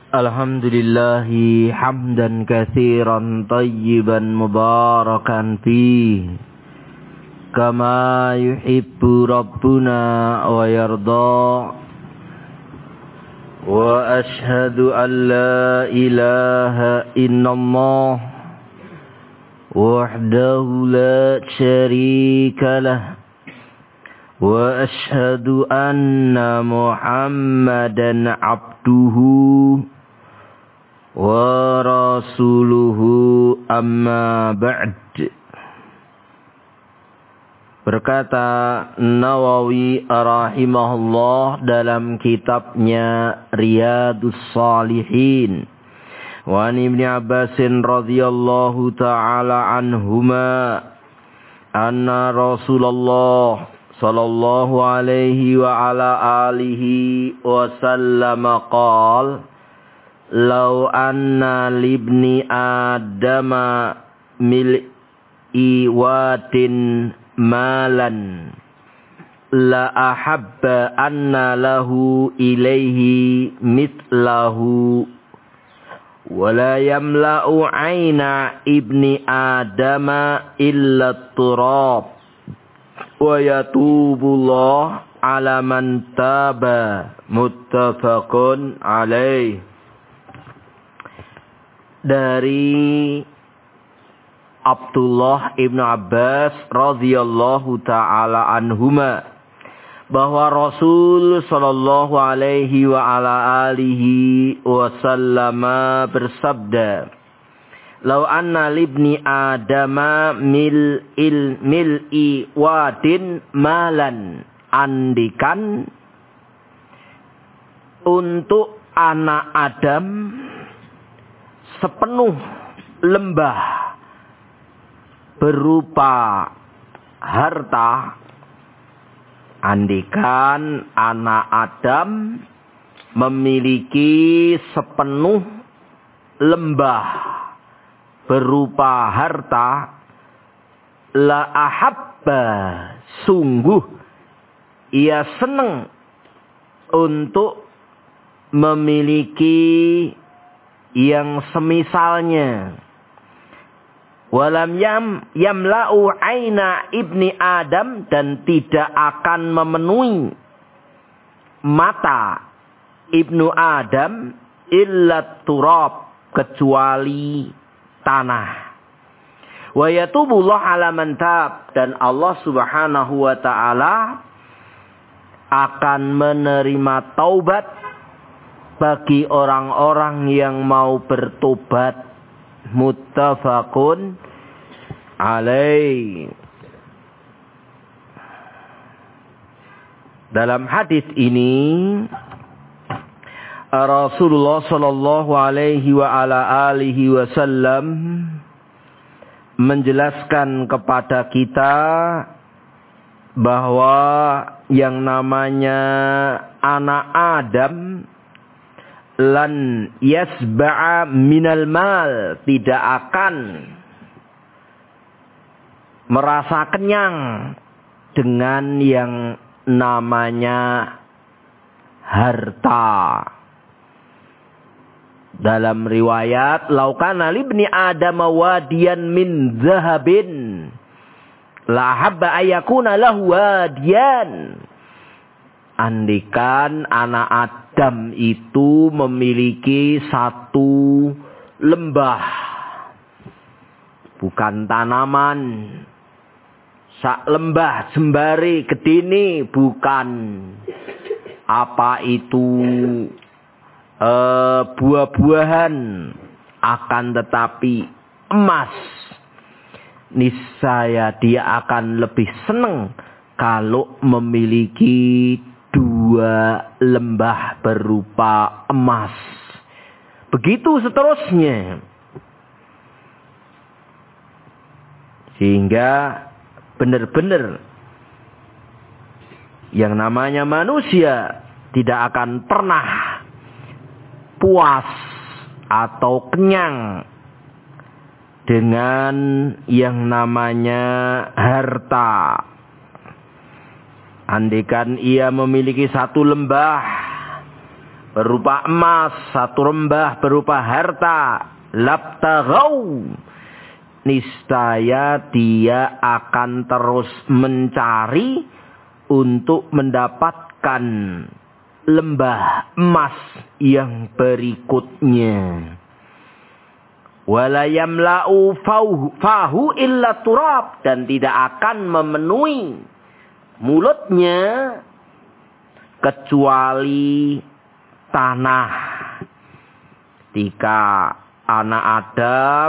Alhamdulillahi hamdan katsiran tayyiban mubarakan fihi kama yuhibbu rabbuna wa yarda. Wa ashhadu an la ilaha illallah wahdahu la syarika lah. Wa ashhadu anna Muhammadan abduhu wa rasuluhu amma ba'd. Berkata Nawawi rahimahullah dalam kitabnya Riyadhus Shalihin, wa an Ibnu Abbas radhiyallahu ta'ala anhuma anna Rasulullah sallallahu alaihi wa ala alihi wa sallam qala Lau anna libni adama mil'i watin malan la ahabba anna lahu ilaihi mitlahu wa la yamla'u aina ibni adama illa turab wa yatubullah ala man taba. Muttafaqun alaih. Dari Abdullah ibnu Abbas radhiyallahu ta'ala anhuma bahwa Rasul sallallahu alaihi wa ala alihi wasallama bersabda, Lau anna libni adama mil'i wadin malan, andikan untuk anak Adam sepenuh lembah berupa harta. Andikan anak Adam memiliki sepenuh lembah berupa harta, la ahabba, sungguh ia senang untuk memiliki yang semisalnya. Walam yamla'u aina ibni Adam, dan tidak akan memenuhi mata ibnu Adam illa turab, kecuali tanah. Wa yatubullah ala man tab, dan Allah subhanahu wa ta'ala akan menerima taubat bagi orang-orang yang mau bertobat. Muttafaqun alaih. Dalam hadis ini Rasulullah sallallahu alaihi wa ala alihi wasallam menjelaskan kepada kita bahwa yang namanya anak Adam lan yasba'a minal mal, tidak akan merasa kenyang dengan yang namanya harta. Dalam riwayat, laukana libni Adam wadiyan min zahabin la habba ayakuna lahu wadiyan. Andikan anak Adam itu memiliki satu lembah, bukan tanaman, sak lembah jembari gedini, bukan apa itu buah-buahan, akan tetapi emas. Niscaya dia akan lebih senang kalau memiliki 2 lembah berupa emas. Begitu seterusnya. Sehingga benar-benar yang namanya manusia tidak akan pernah puas atau kenyang dengan yang namanya harta. Andaikan ia memiliki satu lembah berupa emas, satu rembah berupa harta, labtaghau, niscaya dia akan terus mencari untuk mendapatkan lembah emas yang berikutnya. Wala yamla'u fahu illa turab, dan tidak akan memenuhi mulutnya kecuali tanah. Ketika anak Adam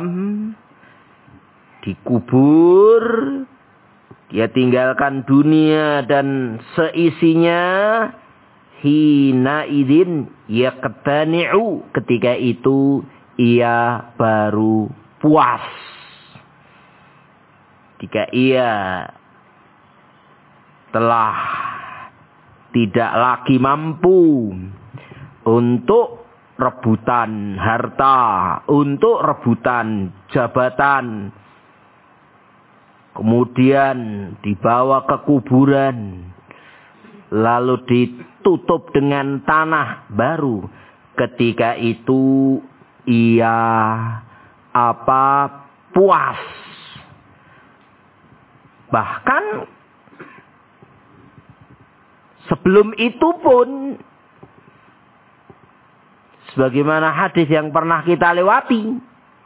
dikubur, dia tinggalkan dunia dan seisinya, hina idzin yaqtani'u, ketika itu ia baru puas. Jika ia telah tidak lagi mampu untuk rebutan harta, untuk rebutan jabatan, kemudian dibawa ke kuburan, lalu ditutup dengan tanah, baru ketika itu ia puas. Bahkan sebelum itu pun, sebagaimana hadis yang pernah kita lewati,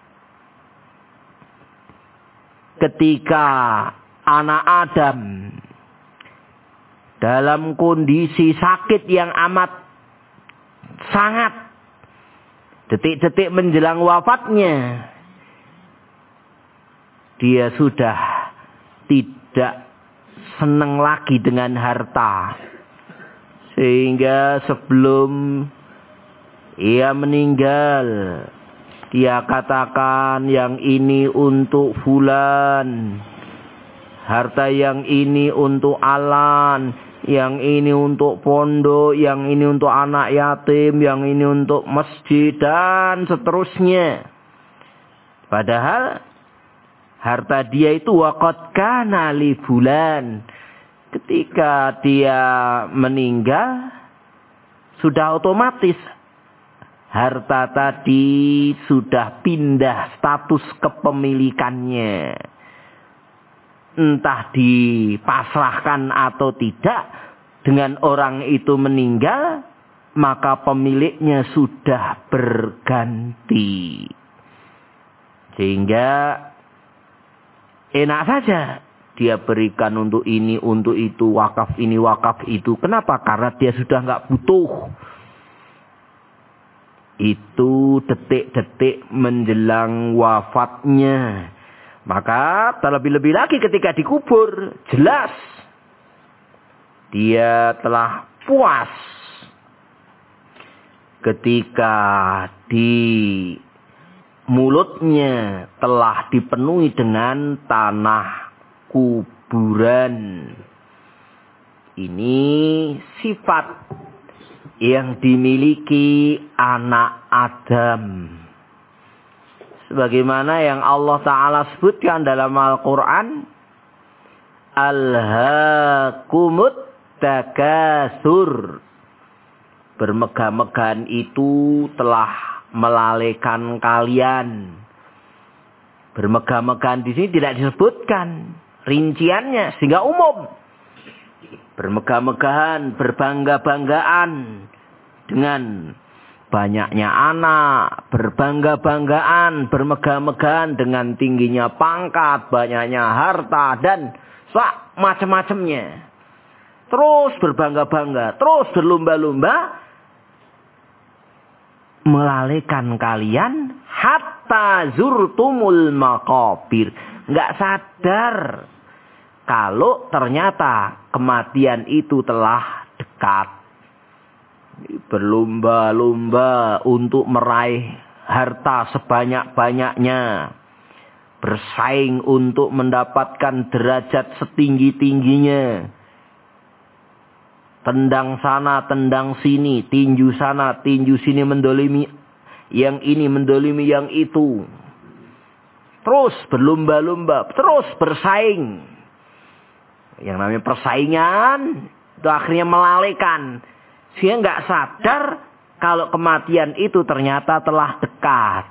ketika anak Adam dalam kondisi sakit yang amat sangat, detik-detik menjelang wafatnya, dia sudah tidak senang lagi dengan harta. Sehingga sebelum ia meninggal, dia katakan, yang ini untuk fulan, harta yang ini untuk Alan, yang ini untuk pondok, yang ini untuk anak yatim, yang ini untuk masjid, dan seterusnya. Padahal harta dia itu waqad kana li fulan. Ketika dia meninggal, sudah otomatis harta tadi sudah pindah status kepemilikannya. Entah dipasrahkan atau tidak, dengan orang itu meninggal, maka pemiliknya sudah berganti. Sehingga enak saja dia berikan untuk ini, untuk itu, wakaf ini, wakaf itu. Kenapa? Karena dia sudah nggak butuh. Itu detik-detik menjelang wafatnya. Maka terlebih-lebih lagi ketika dikubur, jelas dia telah puas. Ketika di mulutnya telah dipenuhi dengan tanah kuburan. Ini sifat yang dimiliki anak Adam. Sebagaimana yang Allah Ta'ala sebutkan dalam Al-Quran, Alhaakumut takasur. Bermegah-megahan itu telah melalaikan kalian. Bermegah-megahan di sini tidak disebutkan rinciannya, sehingga umum. Bermegah-megahan, berbangga-banggaan dengan banyaknya anak, berbangga-banggaan, bermegah-megahan dengan tingginya pangkat, banyaknya harta, dan macam-macamnya. Terus berbangga-bangga, terus berlomba-lomba, melalaikan kalian hatta zurtumul maqabir. Nggak sadar kalau ternyata kematian itu telah dekat. Berlomba-lomba untuk meraih harta sebanyak-banyaknya. Bersaing untuk mendapatkan derajat setinggi-tingginya. Tendang sana, tendang sini, tinju sana, tinju sini, mendolimi yang ini, mendolimi yang itu. Terus berlomba-lomba, terus bersaing. Yang namanya persaingan itu akhirnya melalaikan. Sehingga nggak sadar kalau kematian itu ternyata telah dekat.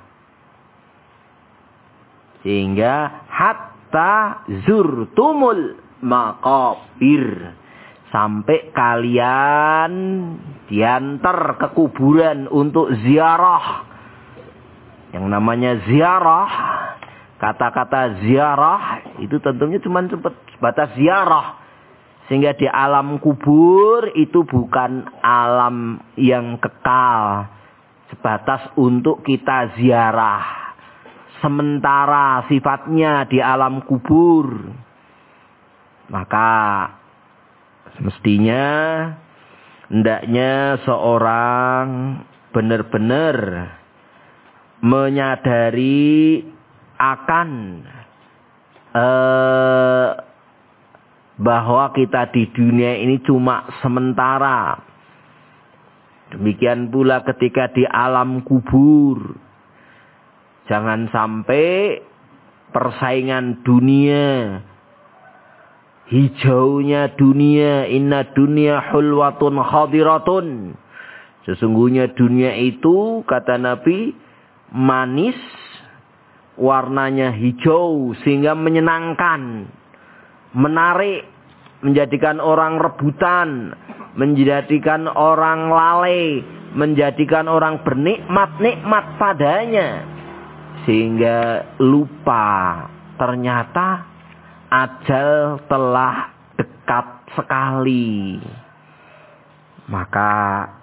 Sehingga hatta zurtumul maqabir. Sampai kalian diantar ke kuburan untuk ziarah. Yang namanya ziarah, kata-kata ziarah itu tentunya cuma sebatas ziarah. Sehingga di alam kubur itu bukan alam yang kekal. Sebatas untuk kita ziarah. Sementara sifatnya di alam kubur. Maka semestinya hendaknya seorang benar-benar menyadari akan bahwa kita di dunia ini cuma sementara. Demikian pula ketika di alam kubur. Jangan sampai persaingan dunia, hijaunya dunia, inna dunya hulwatun khadiratun. Sesungguhnya dunia itu, kata Nabi, manis, warnanya hijau, sehingga menyenangkan, menarik, menjadikan orang rebutan, menjadikan orang lalai, menjadikan orang bernikmat-nikmat padanya. Sehingga lupa ternyata ajal telah dekat sekali. Maka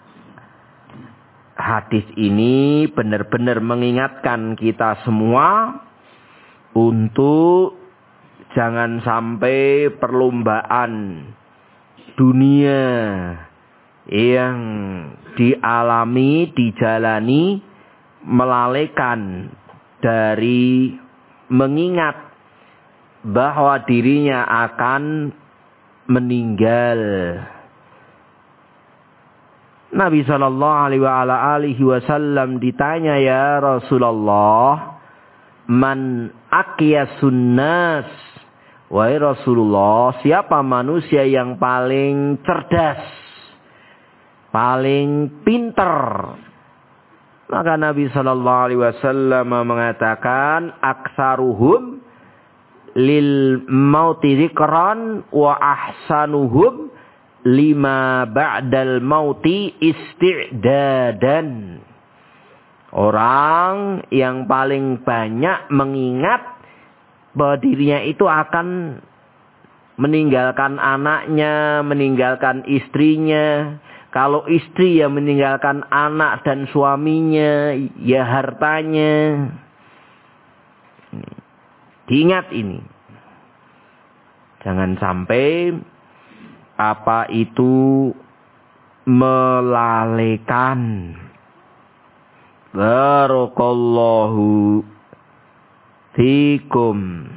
hadis ini benar-benar mengingatkan kita semua untuk jangan sampai perlombaan dunia yang dialami, dijalani, melalaikan dari mengingat bahwa dirinya akan meninggal. Nabi SAW ditanya, ya Rasulullah, man aqyasun nas? Wahai Rasulullah, siapa manusia yang paling cerdas, paling pinter? Maka Nabi SAW mengatakan, aksaruhum lil mauti dzikran wa ahsanuhum lima ba'dal mauti isti'dadan. Orang yang paling banyak mengingat bahwa dirinya itu akan meninggalkan anaknya, meninggalkan istrinya. Kalau istri yang meninggalkan anak dan suaminya, ya hartanya. Diingat ini. Jangan sampai apa itu melalaikan. Barakallahu fikum.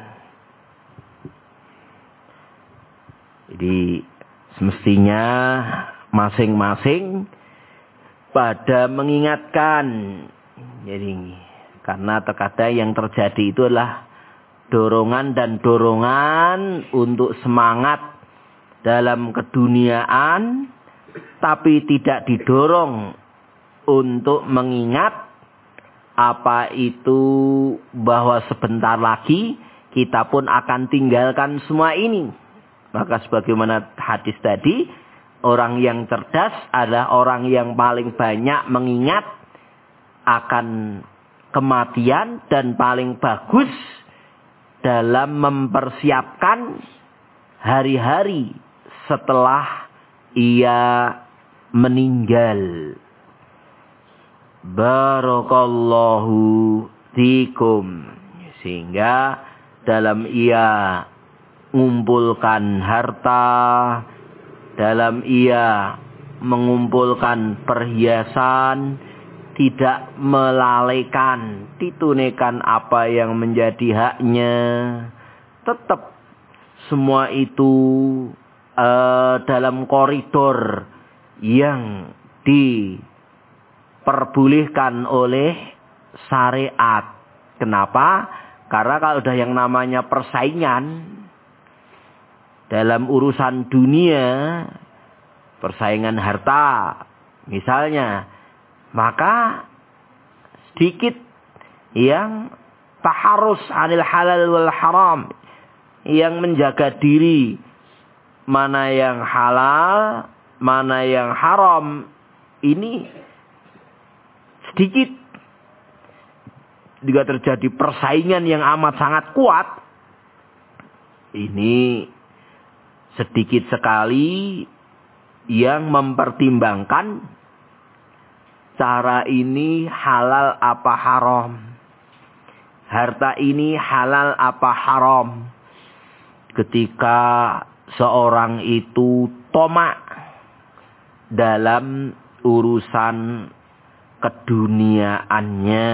Jadi semestinya masing-masing pada mengingatkan. Jadi karena terkadang yang terjadi itu adalah dorongan dan dorongan untuk semangat dalam keduniaan, tapi tidak didorong untuk mengingat apa itu bahwa sebentar lagi kita pun akan tinggalkan semua ini. Maka sebagaimana hadis tadi, orang yang cerdas adalah orang yang paling banyak mengingat akan kematian dan paling bagus dalam mempersiapkan hari-hari setelah ia meninggal. Barakallahu fikum. Sehingga dalam ia mengumpulkan harta, dalam ia mengumpulkan perhiasan, tidak melalaikan, ditunaikan apa yang menjadi haknya. Tetap semua itu dalam koridor yang diperbolehkan oleh syariat. Kenapa? Karena kalau udah yang namanya persaingan dalam urusan dunia, persaingan harta, misalnya Maka sedikit yang taharus anil halal wal haram, yang menjaga diri mana yang halal, mana yang haram, ini sedikit. Jika terjadi persaingan yang amat sangat kuat, ini sedikit sekali yang mempertimbangkan cara ini halal apa haram, harta ini halal apa haram. Ketika seorang itu tomak dalam urusan keduniaannya.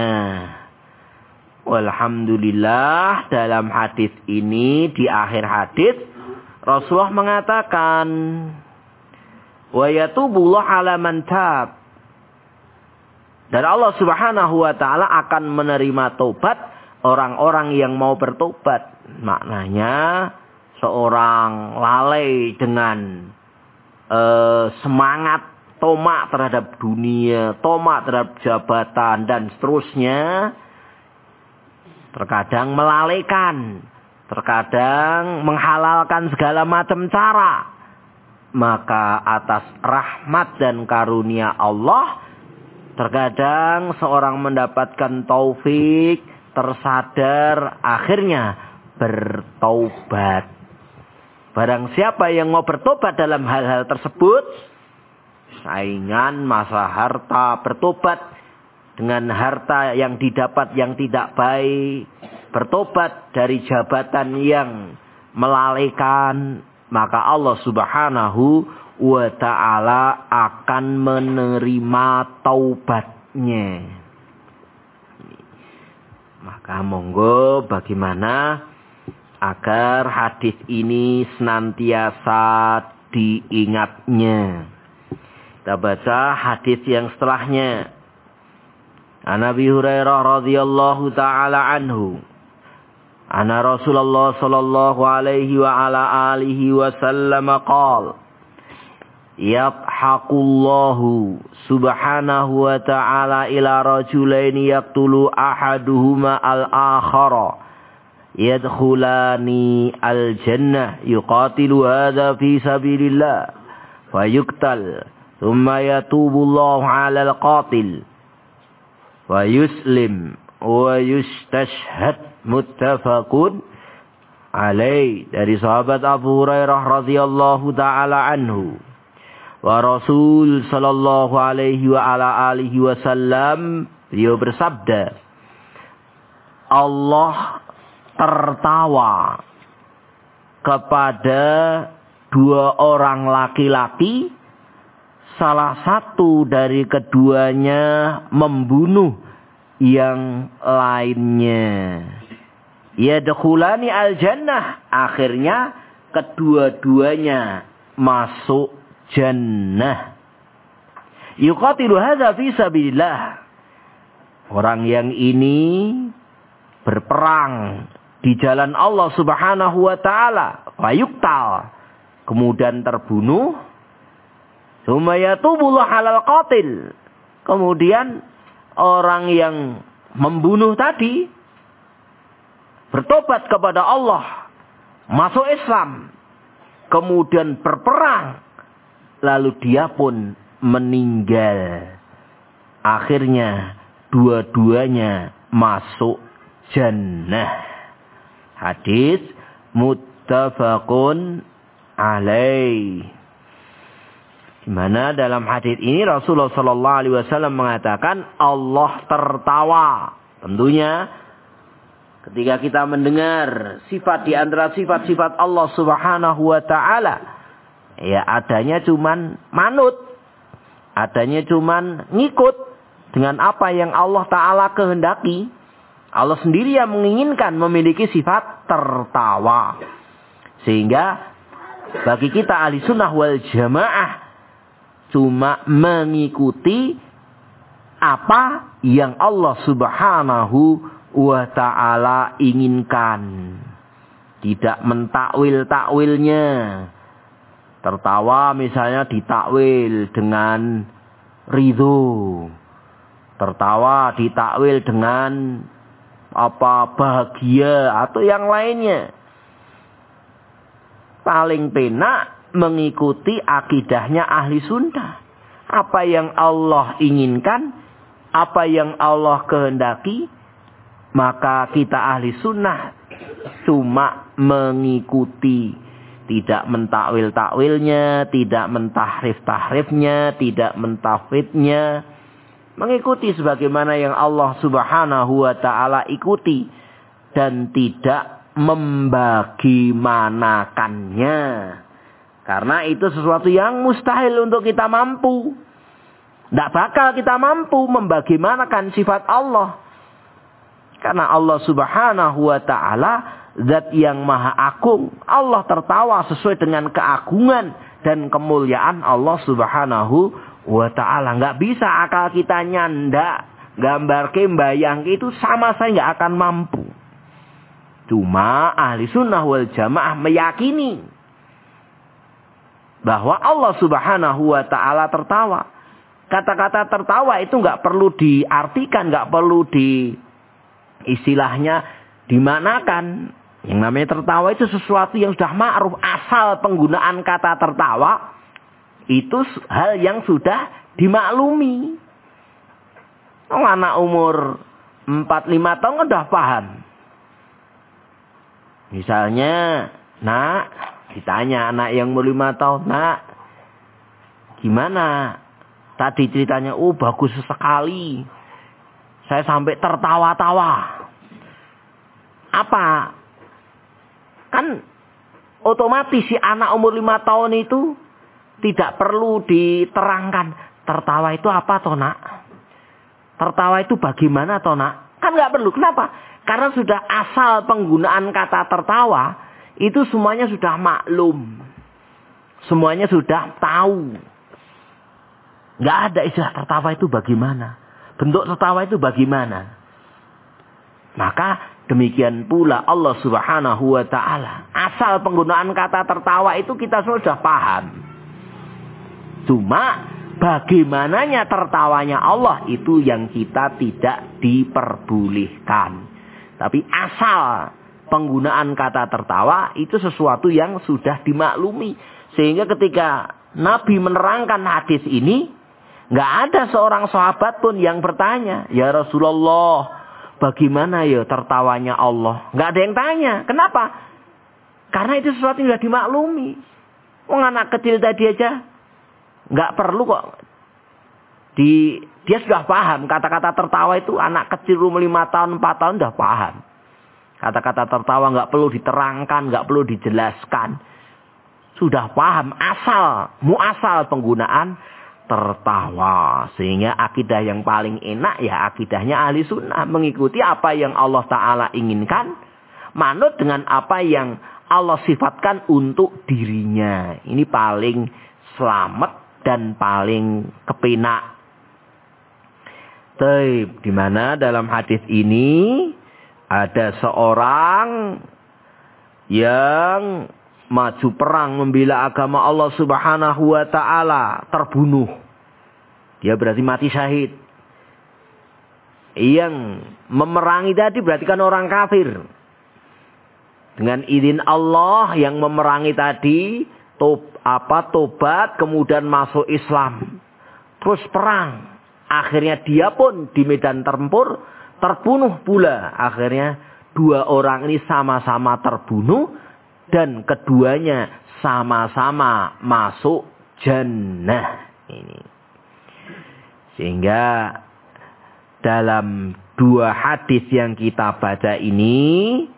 Walhamdulillah, dalam hadis ini, di akhir hadis Rasulullah mengatakan, wa yatubullah ala man tab. Dan Allah Subhanahu wa taala akan menerima tobat orang-orang yang mau bertobat. Maknanya seorang lalai dengan semangat tomak terhadap dunia, tomak terhadap jabatan dan seterusnya, terkadang melalaikan, terkadang menghalalkan segala macam cara. Maka atas rahmat dan karunia Allah, terkadang seorang mendapatkan taufik, tersadar, akhirnya bertaubat. Barang siapa yang mau bertobat dalam hal-hal tersebut, saingan, masalah harta, bertobat dengan harta yang didapat yang tidak baik, bertobat dari jabatan yang melalaikan, maka Allah Subhanahu wa ta'ala akan menerima taubatnya. Maka monggo bagaimana agar hadis ini senantiasa diingatnya. Kita baca hadis yang setelahnya. An Abi Hurairah radhiyallahu taala anhu, anna Rasulullah sallallahu alaihi wa ala alihi wasallam qala, yadhaqullahu subhanahu wa ta'ala ila rajulaini yaqtulu ahaduhuma al-akhara yadkhulani al-jannah yuqatilu hadha fi sabilillah fayuqtal thumma yatubullahu 'ala al-qatil wa yuslim wa yustashhad. Muttafaqun alaih. Dari sahabat Abu Hurairah radhiyallahu taala anhu, wa Rasul sallallahu alaihi wa ala alihi wasallam, beliau bersabda, Allah tertawa kepada dua orang laki-laki, salah satu dari keduanya membunuh yang lainnya. Yadkhulani al-jannah, akhirnya kedua-duanya masuk jannah. Yuqatilu hadza fi sabilillah. Orang yang ini berperang di jalan Allah Subhanahu wa taala, fayuqtal, kemudian terbunuh. Tsumma yatubullah 'alal qatil. Kemudian orang yang membunuh tadi bertobat kepada Allah, masuk Islam, kemudian berperang, lalu dia pun meninggal. Akhirnya dua-duanya masuk jannah. Hadis muttafaqun alaih. Di mana dalam hadis ini Rasulullah sallallahu alaihi wasallam mengatakan Allah tertawa. Tentunya ketika kita mendengar sifat di antara sifat-sifat Allah Subhanahu wa taala, ya adanya cuman manut, adanya cuman ngikut dengan apa yang Allah taala kehendaki. Allah sendiri yang menginginkan memiliki sifat tertawa. Sehingga bagi kita ahli sunnah wal jamaah cuma mengikuti apa yang Allah Subhanahu wa ta'ala inginkan. Tidak mentakwil-takwilnya. Tertawa misalnya ditakwil dengan ridho. Tertawa ditakwil dengan bahagia atau yang lainnya. Paling penak mengikuti akidahnya ahli sunnah. Apa yang Allah inginkan, apa yang Allah kehendaki, maka kita ahli sunnah cuma mengikuti. Tidak mentakwil-takwilnya, tidak mentahrif-tahrifnya, tidak mentafwidnya. Mengikuti sebagaimana yang Allah subhanahu wa ta'ala ikuti. Dan tidak membagaimanakannya. Karena itu sesuatu yang mustahil untuk kita mampu. Tidak bakal kita mampu membagaimanakan sifat Allah. Karena Allah subhanahu wa ta'ala zat yang maha agung. Allah tertawa sesuai dengan keagungan dan kemuliaan Allah subhanahu wa ta'ala. Nggak bisa akal kita nyandak, gambar bayang itu sama saya nggak akan mampu. Cuma ahli sunnah wal jamaah meyakini bahwa Allah subhanahu wa ta'ala tertawa. Kata-kata tertawa itu nggak perlu diartikan, nggak perlu istilahnya dimanakan. Yang namanya tertawa itu sesuatu yang sudah ma'ruf. Asal penggunaan kata tertawa itu hal yang sudah dimaklumi. Anak umur 4-5 tahun udah paham. Misalnya, nak, ditanya anak yang umur 5 tahun, nak, gimana? Tadi ceritanya, bagus sekali. Saya sampai tertawa-tawa. Apa? Kan otomatis si anak umur 5 tahun itu tidak perlu diterangkan. Tertawa itu apa toh nak? Tertawa itu bagaimana toh nak? Kan nggak perlu. Kenapa? Karena sudah asal penggunaan kata tertawa itu semuanya sudah maklum. Semuanya sudah tahu. Nggak ada istilah tertawa itu bagaimana. Bentuk tertawa itu bagaimana. Maka demikian pula Allah subhanahu wa ta'ala. Asal penggunaan kata tertawa itu kita sudah paham. Cuma bagaimananya tertawanya Allah itu yang kita tidak diperbolehkan. Tapi asal penggunaan kata tertawa itu sesuatu yang sudah dimaklumi. Sehingga ketika Nabi menerangkan hadis ini, nggak ada seorang sahabat pun yang bertanya, ya Rasulullah, bagaimana ya tertawanya Allah? Nggak ada yang tanya. Kenapa? Karena itu sesuatu yang sudah dimaklumi. Anak kecil tadi aja nggak perlu kok. Dia sudah paham kata-kata tertawa itu anak kecil umur 5 tahun, 4 tahun sudah paham. Kata-kata tertawa nggak perlu diterangkan, nggak perlu dijelaskan. Sudah paham muasal penggunaan tertawa. Sehingga akidah yang paling enak ya akidahnya ahli sunnah. Mengikuti apa yang Allah Ta'ala inginkan. Manut dengan apa yang Allah sifatkan untuk dirinya. Ini paling selamat dan paling kepenak. Di mana dalam hadis ini ada seorang yang maju perang membela agama Allah Subhanahu wa ta'ala terbunuh. Dia berarti mati syahid. Yang memerangi tadi berarti kan orang kafir. Dengan izin Allah yang memerangi tadi tobat kemudian masuk Islam. Terus perang. Akhirnya dia pun di medan tempur terbunuh pula. Akhirnya 2 orang ini sama-sama terbunuh. Dan keduanya sama-sama masuk jannah. Ini. Sehingga dalam 2 hadis yang kita baca ini.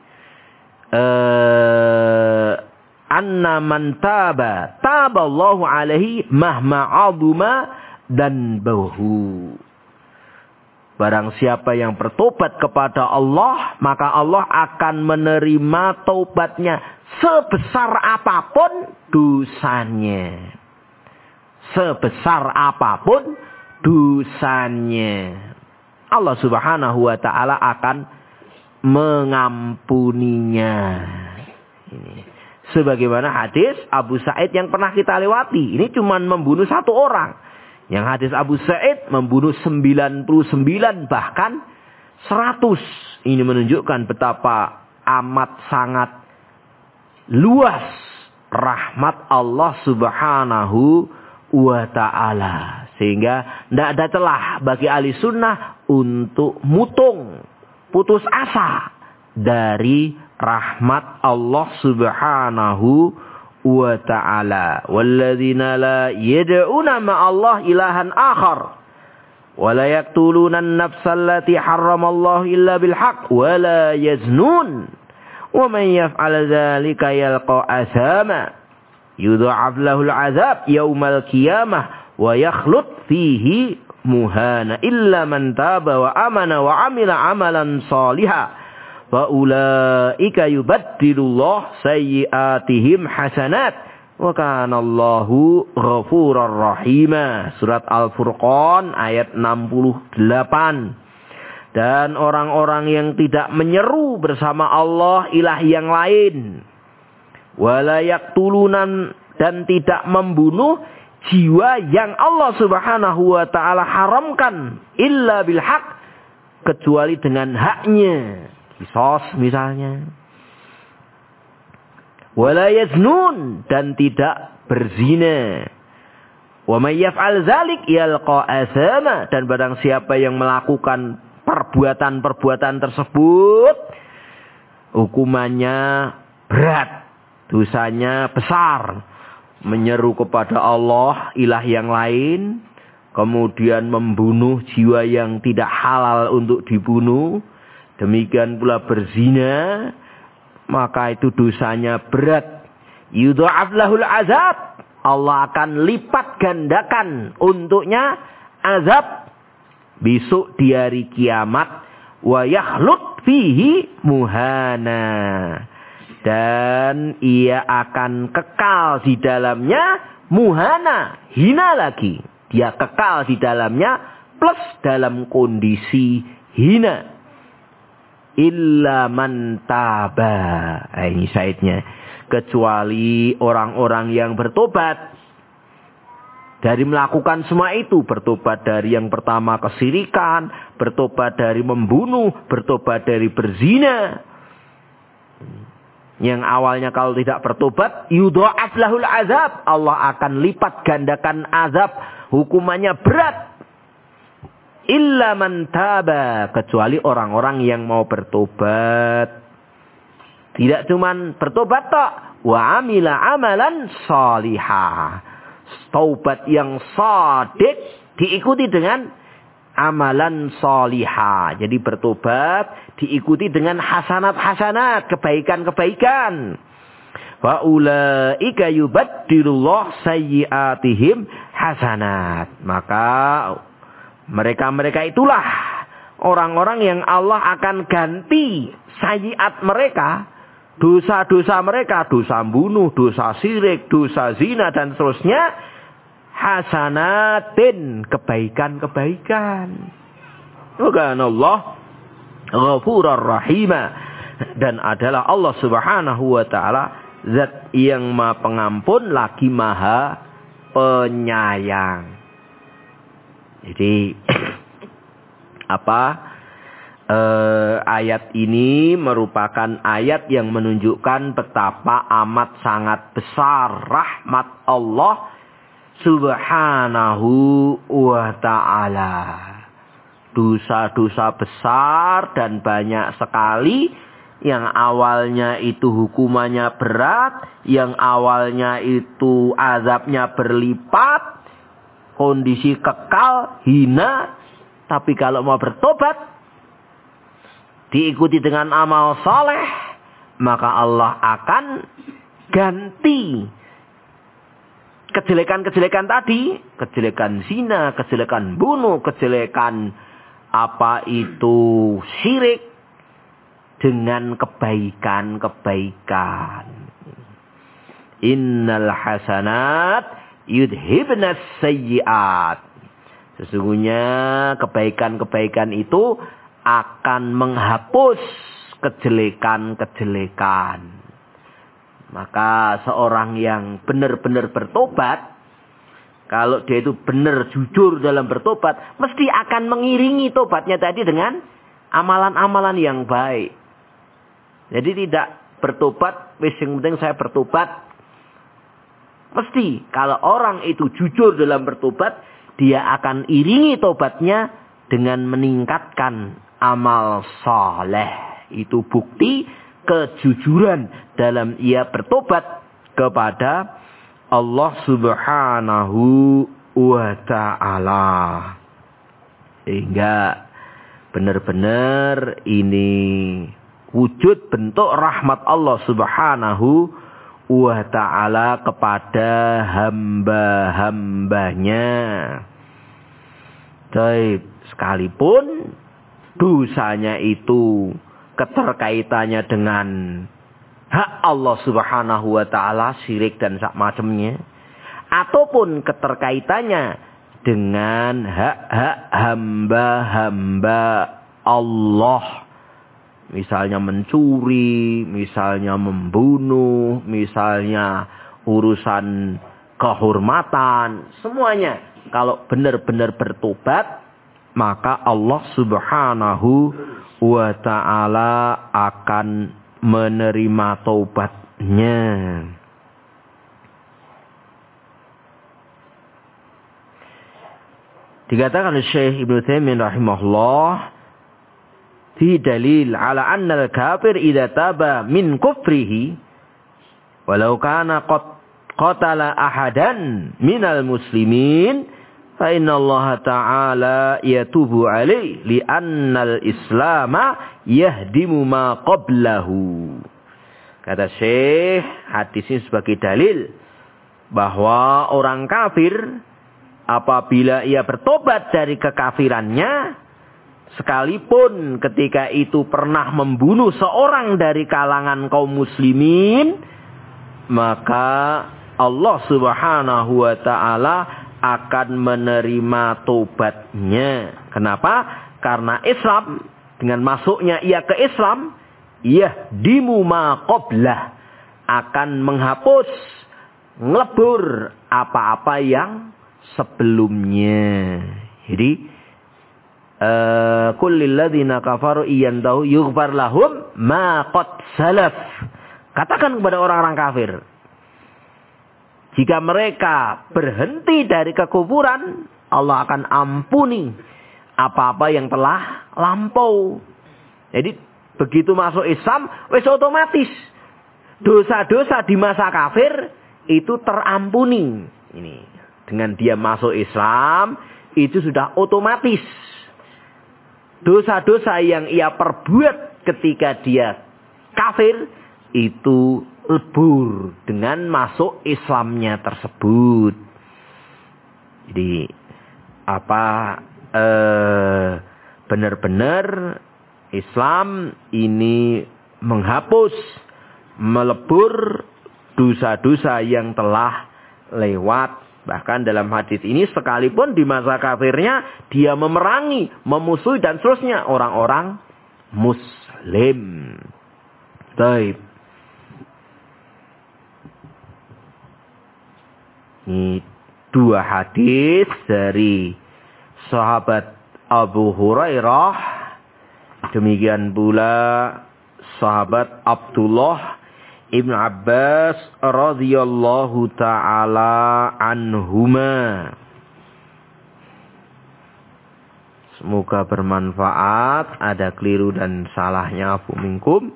Anna man taballahu alaihi mahma azuma dan bahu. Barang siapa yang bertobat kepada Allah, maka Allah akan menerima taubatnya sebesar apapun dosanya. Sebesar apapun dosanya. Allah Subhanahu wa ta'ala akan mengampuninya. Ini. Sebagaimana hadis Abu Sa'id yang pernah kita lewati. Ini cuma membunuh 1 orang. Yang hadis Abu Sa'id membunuh 99 bahkan 100. Ini menunjukkan betapa amat sangat luas rahmat Allah Subhanahu wa ta'ala. Sehingga tidak ada celah bagi ahli sunnah untuk mutung, putus asa dari rahmat Allah Subhanahu wa ta'ala. Walladzina la yad'una ma'allah ilahan akhar wa la yaqtuluna an-nafsa allati harramallahu illa bil haqq wa la yaznun wa man yaf'al dzalika yalqa asama yudha'af lahu al-'adzab yaumal qiyamah wa yakhlud fihi muhana illa man taba wa amana wa 'amila 'amalan shalihan wa ulaika yubaddilullah sayyi'atihim hasanat wa kana Allahu ghafurar rahima. Surat Al-Furqan ayat 68. Dan orang-orang yang tidak menyeru bersama Allah ilah yang lain, wala yaqtulunan, dan tidak membunuh jiwa yang Allah Subhanahu wa ta'ala haramkan illa bil haq, kecuali dengan haknya. Kisos misalnya. Wala yaznun, dan tidak berzina. Wa may yaf'al dzalik yalqa asama, dan barang siapa yang melakukan perbuatan-perbuatan tersebut hukumannya berat, dosanya besar. Menyeru kepada Allah ilah yang lain, kemudian membunuh jiwa yang tidak halal untuk dibunuh, demikian pula berzina, maka itu dosanya berat. Yudha'af lahul azab, Allah akan lipat gandakan untuknya azab besok di hari kiamat. Wa yakhlud fihi muhana, dan ia akan kekal di dalamnya muhana, hina lagi. Dia kekal di dalamnya plus dalam kondisi hina. Illa man taba. Ini syaitnya. Kecuali orang-orang yang bertobat dari melakukan semua itu. Bertobat dari yang pertama kesyirikan, bertobat dari membunuh, bertobat dari berzina. Yang awalnya kalau tidak bertobat, yudha'af lahul azab, Allah akan lipat gandakan azab, hukumannya berat. Illa man taba, kecuali orang-orang yang mau bertobat. Tidak cuman bertobat tok, wa amila amalan shalihah. Taubat yang shadiq diikuti dengan amalan shalihah. Jadi bertobat diikuti dengan hasanat-hasanat, kebaikan-kebaikan. Wa ulaika yubaddilullah sayyi'atihim hasanat. Maka mereka-mereka itulah orang-orang yang Allah akan ganti sayyiat mereka, dosa-dosa mereka, dosa bunuh, dosa syirik, dosa zina dan seterusnya, hasanatin, kebaikan-kebaikan. Wa kana Allah ghafurar rahima, dan adalah Allah Subhanahu wa ta'ala zat yang maha pengampun lagi maha penyayang. Jadi ayat ini merupakan ayat yang menunjukkan betapa amat sangat besar rahmat Allah Subhanahu wa ta'ala. Dosa-dosa besar dan banyak sekali, yang awalnya itu hukumannya berat, yang awalnya itu azabnya berlipat, kondisi kekal, hina. Tapi kalau mau bertobat, diikuti dengan amal saleh, maka Allah akan ganti kejelekan-kejelekan tadi. Kejelekan zina, kejelekan bunuh, kejelekan apa itu syirik, dengan kebaikan-kebaikan. Innal hasanat yudhibnas sayyiat. Sesungguhnya kebaikan-kebaikan itu akan menghapus kejelekan-kejelekan. Maka seorang yang benar-benar bertobat Kalau dia itu benar jujur dalam bertobat, mesti akan mengiringi tobatnya tadi dengan amalan-amalan yang baik. Jadi tidak bertobat, wis yang penting saya bertobat. Mesti kalau orang itu jujur dalam bertobat, dia akan iringi tobatnya dengan meningkatkan amal saleh. Itu bukti kejujuran dalam ia bertobat kepada Allah Subhanahu wa ta'ala. Sehingga benar-benar ini wujud bentuk rahmat Allah Subhanahu wa ta'ala kepada hamba-hambanya. Baik, sekalipun dosanya itu keterkaitannya dengan hak Allah Subhanahu wa ta'ala, syirik dan sak macamnya, ataupun keterkaitannya dengan hak-hak hamba-hamba Allah, misalnya mencuri, misalnya membunuh, misalnya urusan kehormatan, semuanya kalau benar-benar bertobat, maka Allah Subhanahu wa ta'ala akan menerima taubatnya. Dikatakan oleh Syekh Ibnu Taimiyah rahimahullah, fi dalil ala anna al-kafir idza taba min kufrihi walau kana qatala ahadan minal muslimin fa inna Allah ta'ala yatubu alaihi li anna al-islama yahdimu ma qablahu. Kata Syekh, hadis ini sebagai dalil bahwa orang kafir apabila ia bertobat dari kekafirannya, sekalipun ketika itu pernah membunuh seorang dari kalangan kaum muslimin, maka Allah Subhanahu wa ta'ala akan menerima tobatnya. Kenapa? Karena Islam, dengan masuknya ia ke Islam, yahdimu ma qablah, akan menghapus, ngelebur apa-apa yang sebelumnya. Jadi kullil ladzina kafaru iyantahu yughfar lahum ma qad salaf. Katakan kepada orang-orang kafir, jika mereka berhenti dari kekufuran, Allah akan ampuni apa-apa yang telah lampau. Jadi begitu masuk Islam, wis otomatis dosa-dosa di masa kafir itu terampuni. Ini dengan dia masuk Islam itu sudah otomatis dosa-dosa yang ia perbuat ketika dia kafir itu lebur dengan masuk Islamnya tersebut. Jadi benar-benar Islam ini menghapus, melebur dosa-dosa yang telah lewat. Bahkan dalam hadis ini, sekalipun di masa kafirnya dia memerangi, memusuhi dan seterusnya orang-orang Muslim. Baik. Ini dua hadis dari sahabat Abu Hurairah. Demikian pula sahabat Abdullah Ibn Abbas radhiyallahu ta'ala anhuma. Semoga bermanfaat. Ada keliru dan salahnya afu minkum.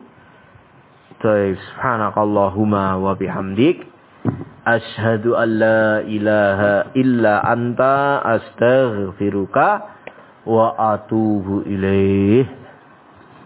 Subhanakallahumma wa bihamdik, asyhadu an la ilaha illa anta astaghfiruka wa atubu ilaih.